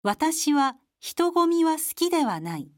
私は人混みは好きではない。